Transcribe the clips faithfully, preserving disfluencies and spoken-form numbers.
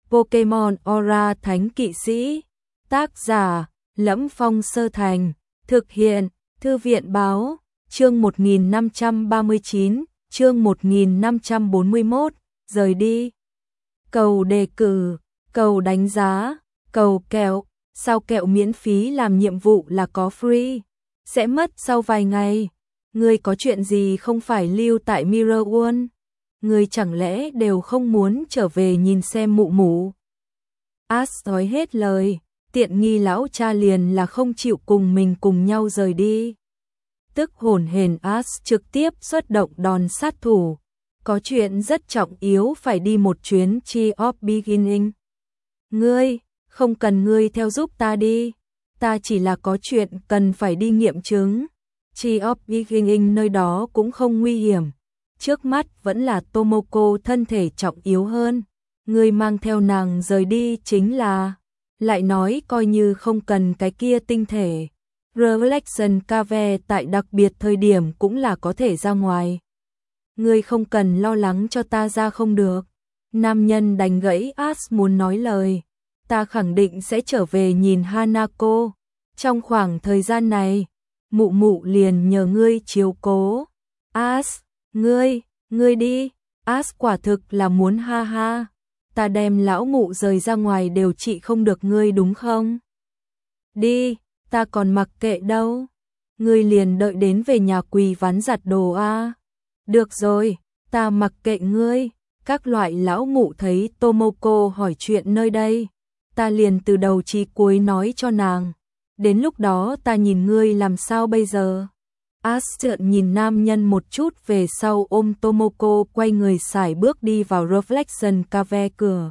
Pokemon Aura Thánh Kỵ Sĩ. Tác giả: Lẫm Phong Sơ Thành. Thực hiện: Thư viện báo. Chương một nghìn năm trăm ba mươi chín, chương một nghìn năm trăm bốn mươi mốt, rời đi. Cầu đề cử, cầu đánh giá, cầu kẹo, sao kẹo miễn phí làm nhiệm vụ là có free, sẽ mất sau vài ngày. Ngươi có chuyện gì không phải lưu tại Mirror World? Ngươi chẳng lẽ đều không muốn trở về nhìn xem mụ mụ? Ash nói hết lời, tiện nghi lão cha liền là không chịu cùng mình cùng nhau rời đi. Tức hồn hển Ash trực tiếp xuất động đòn sát thủ. Có chuyện rất trọng yếu phải đi một chuyến Tree of Beginning. Ngươi, không cần ngươi theo giúp ta đi. Ta chỉ là có chuyện cần phải đi nghiệm chứng. Tree of Beginning nơi đó cũng không nguy hiểm. Trước mắt vẫn là Tomoko thân thể trọng yếu hơn. Ngươi mang theo nàng rời đi chính là... Lại nói coi như không cần cái kia tinh thể. Reflection Cave tại đặc biệt thời điểm cũng là có thể ra ngoài. Ngươi không cần lo lắng cho ta ra không được. Nam nhân đánh gãy Ash muốn nói lời. Ta khẳng định sẽ trở về nhìn Hanako. Trong khoảng thời gian này, mụ mụ liền nhờ ngươi chiếu cố. Ash, ngươi, ngươi đi. Ash quả thực là muốn ha ha. Ta đem lão mụ rời ra ngoài đều trị không được ngươi đúng không? Đi, ta còn mặc kệ đâu. Ngươi liền đợi đến về nhà quỳ ván giặt đồ a. Được rồi, ta mặc kệ ngươi. Các loại lão mụ thấy Tomoko hỏi chuyện nơi đây, ta liền từ đầu chí cuối nói cho nàng. Đến lúc đó ta nhìn ngươi làm sao bây giờ? Ash trợn nhìn nam nhân một chút về sau ôm Tomoko quay người sải bước đi vào Reflection Cave cửa.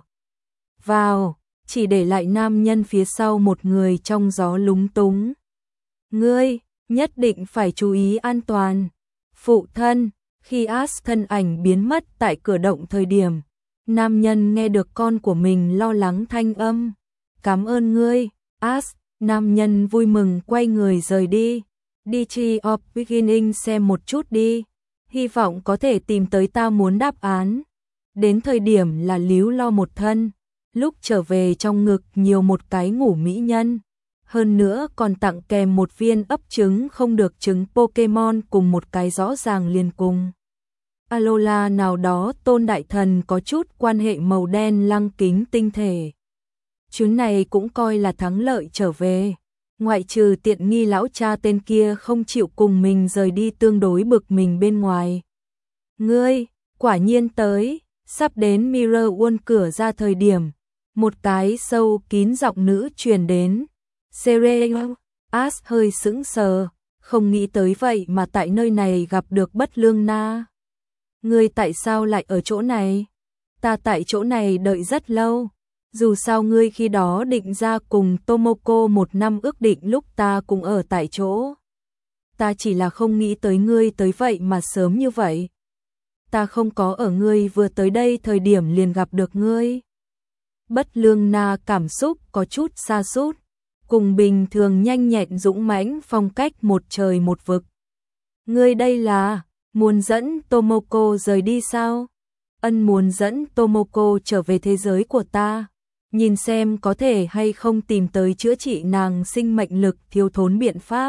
Vào, chỉ để lại nam nhân phía sau một người trong gió lúng túng. Ngươi, nhất định phải chú ý an toàn. Phụ thân, khi Ash thân ảnh biến mất tại cửa động thời điểm, nam nhân nghe được con của mình lo lắng thanh âm. Cảm ơn ngươi, Ash. Nam nhân vui mừng quay người rời đi. Đi Tree of Beginning xem một chút đi. Hy vọng có thể tìm tới ta muốn đáp án. Đến thời điểm là líu lo một thân. Lúc trở về trong ngực nhiều một cái ngủ mỹ nhân. Hơn nữa còn tặng kèm một viên ấp trứng không được trứng Pokemon cùng một cái rõ ràng liền cùng. Alola nào đó tôn đại thần có chút quan hệ màu đen lăng kính tinh thể. Chuyến này cũng coi là thắng lợi trở về. Ngoại trừ tiện nghi lão cha tên kia không chịu cùng mình rời đi tương đối bực mình bên ngoài. Ngươi, quả nhiên tới, sắp đến Mirror World cửa ra thời điểm. Một cái sâu kín giọng nữ truyền đến. Sereo, Ash hơi sững sờ, không nghĩ tới vậy mà tại nơi này gặp được Bất Lương Na. Ngươi tại sao lại ở chỗ này? Ta tại chỗ này đợi rất lâu. Dù sao ngươi khi đó định ra cùng Tomoko một năm ước định lúc ta cùng ở tại chỗ. Ta chỉ là không nghĩ tới ngươi tới vậy mà sớm như vậy. Ta không có ở ngươi vừa tới đây thời điểm liền gặp được ngươi. Bất Lương Na cảm xúc có chút sa sút, cùng bình thường nhanh nhẹn dũng mãnh phong cách một trời một vực. Ngươi đây là muốn dẫn Tomoko rời đi sao? Ân muốn dẫn Tomoko trở về thế giới của ta. Nhìn xem có thể hay không tìm tới chữa trị nàng sinh mệnh lực thiếu thốn biện pháp.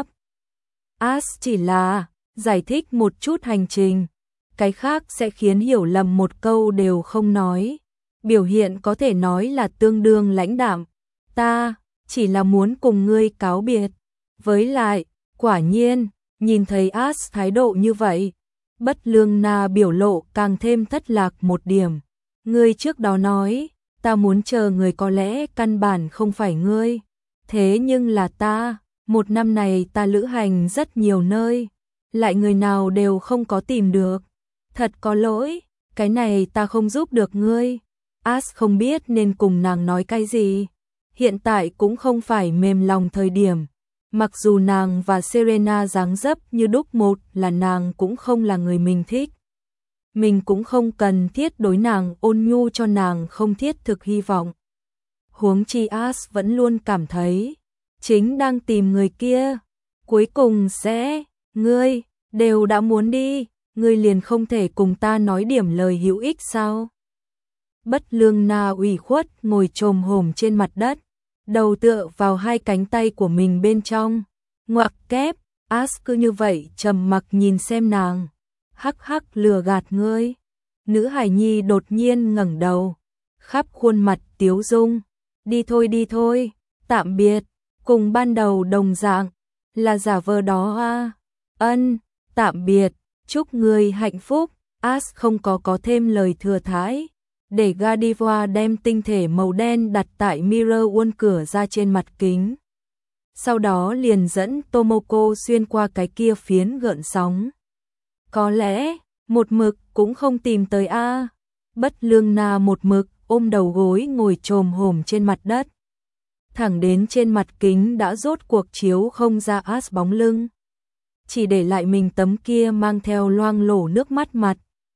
Ash chỉ là giải thích một chút hành trình, cái khác sẽ khiến hiểu lầm một câu đều không nói. Biểu hiện có thể nói là tương đương lãnh đạm. Ta chỉ là muốn cùng ngươi cáo biệt. Với lại, quả nhiên, nhìn thấy Ash thái độ như vậy, Bất Lương Na biểu lộ càng thêm thất lạc một điểm. Ngươi trước đó nói, ta muốn chờ người có lẽ căn bản không phải ngươi. Thế nhưng là ta, một năm này ta lữ hành rất nhiều nơi, lại người nào đều không có tìm được. Thật có lỗi, cái này ta không giúp được ngươi. Ash không biết nên cùng nàng nói cái gì. Hiện tại cũng không phải mềm lòng thời điểm. Mặc dù nàng và Serena dáng dấp như đúc một là nàng cũng không là người mình thích. Mình cũng không cần thiết đối nàng ôn nhu cho nàng không thiết thực hy vọng. Huống chi Ash vẫn luôn cảm thấy chính đang tìm người kia. Cuối cùng sẽ, ngươi, đều đã muốn đi, ngươi liền không thể cùng ta nói điểm lời hữu ích sao? Bất Lương Na ủy khuất ngồi chồm hổm trên mặt đất, đầu tựa vào hai cánh tay của mình bên trong. Ngoặc kép, As cứ như vậy trầm mặc nhìn xem nàng. Hắc hắc lừa gạt ngươi. Nữ hài nhi đột nhiên ngẩng đầu, khắp khuôn mặt tiếu dung. Đi thôi đi thôi, tạm biệt, cùng ban đầu đồng dạng, là giả vờ đó à. Ân, tạm biệt, chúc ngươi hạnh phúc. As không có có thêm lời thừa thãi, để Godiva đem tinh thể màu đen đặt tại Mirror World cửa ra trên mặt kính. Sau đó liền dẫn Tomoko xuyên qua cái kia phiến gợn sóng. Có lẽ, một mực cũng không tìm tới a. Bất Lương Na một mực ôm đầu gối ngồi chồm hổm trên mặt đất. Thẳng đến trên mặt kính đã rốt cuộc chiếu không ra As bóng lưng, chỉ để lại mình tấm kia mang theo loang lổ nước mắt mặt.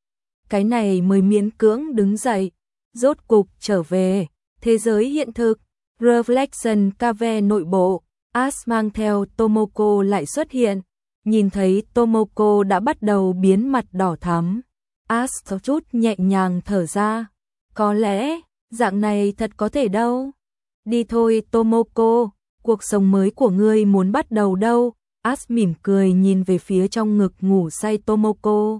Cái này mới miễn cưỡng đứng dậy, rốt cục trở về thế giới hiện thực. Reflection Cave nội bộ, As mang theo Tomoko lại xuất hiện, nhìn thấy Tomoko đã bắt đầu biến mặt đỏ thắm. As có chút nhẹ nhàng thở ra, có lẽ dạng này thật có thể đâu. Đi thôi Tomoko, cuộc sống mới của ngươi muốn bắt đầu đâu. As mỉm cười nhìn về phía trong ngực ngủ say Tomoko,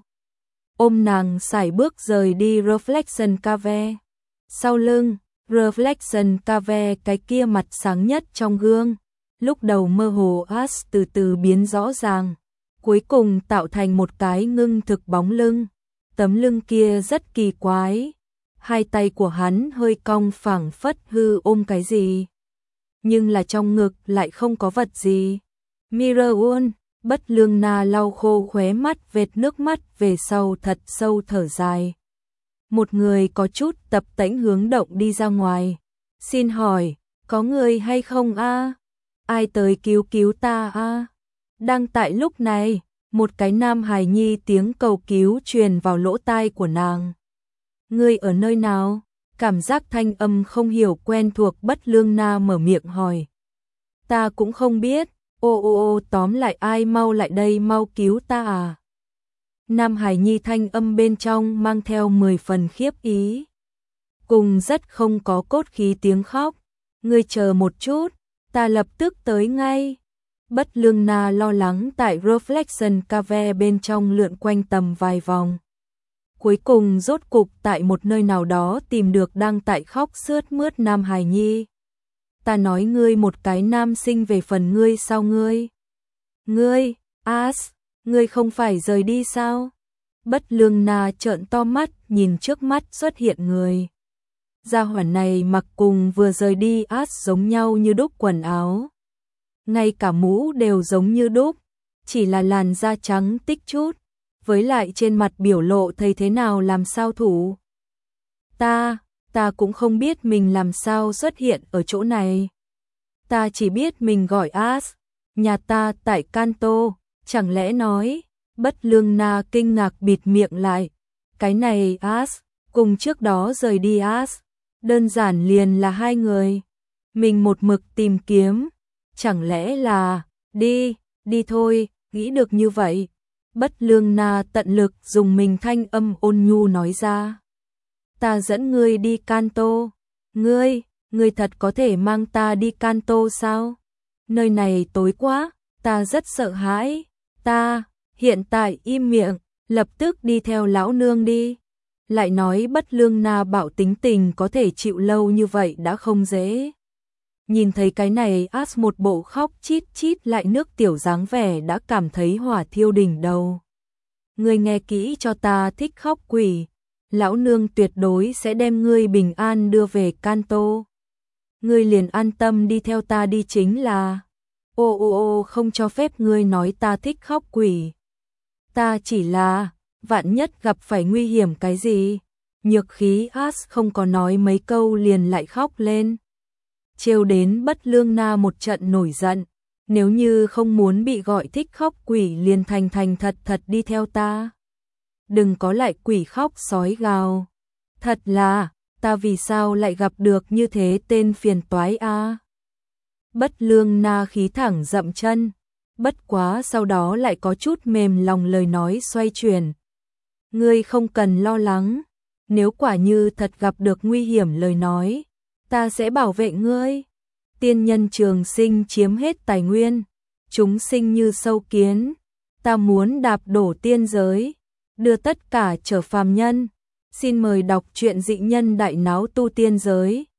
ôm nàng sải bước rời đi Reflection Cave. Sau lưng, Reflection Cave cái kia mặt sáng nhất trong gương, lúc đầu mơ hồ As từ từ biến rõ ràng, cuối cùng tạo thành một cái ngưng thực bóng lưng. Tấm lưng kia rất kỳ quái, hai tay của hắn hơi cong phẳng phất hư ôm cái gì, nhưng là trong ngực lại không có vật gì. Mirror World, Bất Lương Na lau khô khóe mắt vệt nước mắt về sau thật sâu thở dài. Một người có chút tập tễnh hướng động đi ra ngoài. Xin hỏi, có người hay không a? Ai tới cứu cứu ta a? Đang tại lúc này, một cái nam hài nhi tiếng cầu cứu truyền vào lỗ tai của nàng. Ngươi ở nơi nào? Cảm giác thanh âm không hiểu quen thuộc. Bất Lương Na mở miệng hỏi. Ta cũng không biết. Ô ô ô tóm lại ai mau lại đây mau cứu ta à. Nam hài nhi thanh âm bên trong mang theo mười phần khiếp ý, cùng rất không có cốt khí tiếng khóc. Ngươi chờ một chút, ta lập tức tới ngay. Bất Lương Na lo lắng tại Reflection Cave bên trong lượn quanh tầm vài vòng. Cuối cùng rốt cục tại một nơi nào đó tìm được đang tại khóc sướt mướt nam hài nhi. Ta nói ngươi một cái nam sinh về phần ngươi sao ngươi? Ngươi, As, ngươi không phải rời đi sao? Bất Lương Na trợn to mắt nhìn trước mắt xuất hiện người. Gia hỏa này mặc cùng vừa rời đi As giống nhau như đúc quần áo. Ngay cả mũ đều giống như đúc, chỉ là làn da trắng tích chút, với lại trên mặt biểu lộ thấy thế nào làm sao thủ. Ta, ta cũng không biết mình làm sao xuất hiện ở chỗ này. Ta chỉ biết mình gọi As, nhà ta tại Kanto, chẳng lẽ nói. Bất Lương Na kinh ngạc bịt miệng lại. Cái này As, cùng trước đó rời đi As, đơn giản liền là hai người. Mình một mực tìm kiếm, chẳng lẽ là, đi, đi thôi, nghĩ được như vậy. Bất Lương Na tận lực dùng mình thanh âm ôn nhu nói ra. Ta dẫn ngươi đi Kanto. Ngươi, ngươi thật có thể mang ta đi Kanto sao? Nơi này tối quá, ta rất sợ hãi. Ta, hiện tại im miệng, lập tức đi theo lão nương đi. Lại nói Bất Lương Na bảo tính tình có thể chịu lâu như vậy đã không dễ. Nhìn thấy cái này As một bộ khóc chít chít lại nước tiểu dáng vẻ đã cảm thấy hỏa thiêu đỉnh đầu. Ngươi nghe kỹ cho ta, thích khóc quỷ. Lão nương tuyệt đối sẽ đem ngươi bình an đưa về Kanto. Ngươi liền an tâm đi theo ta đi chính là. Ô ô ô không cho phép ngươi nói ta thích khóc quỷ. Ta chỉ là, vạn nhất gặp phải nguy hiểm cái gì. Nhược khí As không có nói mấy câu liền lại khóc lên. Trêu đến Bất Lương Na một trận nổi giận. Nếu như không muốn bị gọi thích khóc quỷ liền thành thành thật thật đi theo ta. Đừng có lại quỷ khóc sói gào. Thật là, ta vì sao lại gặp được như thế tên phiền toái a? Bất Lương Na khí thẳng dậm chân. Bất quá sau đó lại có chút mềm lòng lời nói xoay chuyển. Ngươi không cần lo lắng. nếu quả như thật gặp được nguy hiểm lời nói, ta sẽ bảo vệ ngươi. Tiên nhân trường sinh chiếm hết tài nguyên, chúng sinh như sâu kiến, ta muốn đạp đổ tiên giới, đưa tất cả trở phàm nhân. Xin mời đọc truyện Dị Nhân Đại Náo Tu Tiên Giới.